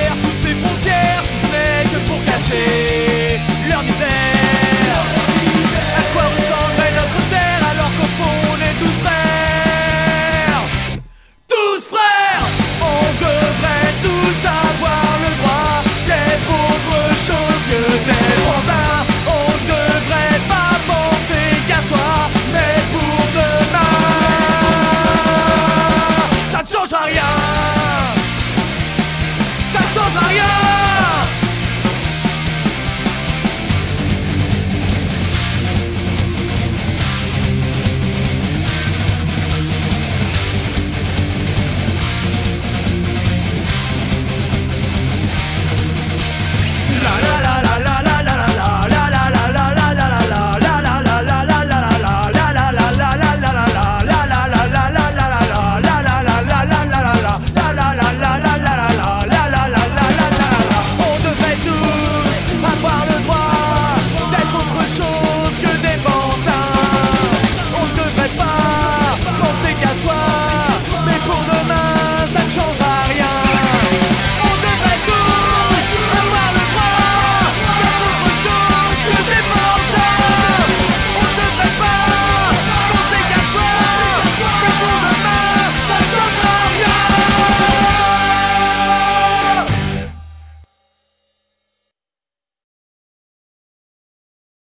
derrière toutes ces frontières, si ce n'est que pour cacher leur misère. À quoi ressemblerait notre terre alors qu'au fond on est tous frères? Tous frères! On devrait tous avoir le droit d'être autre chose que des pantins. On ne devrait pas penser qu'à soi, mais pour demain, ça ne changera rien.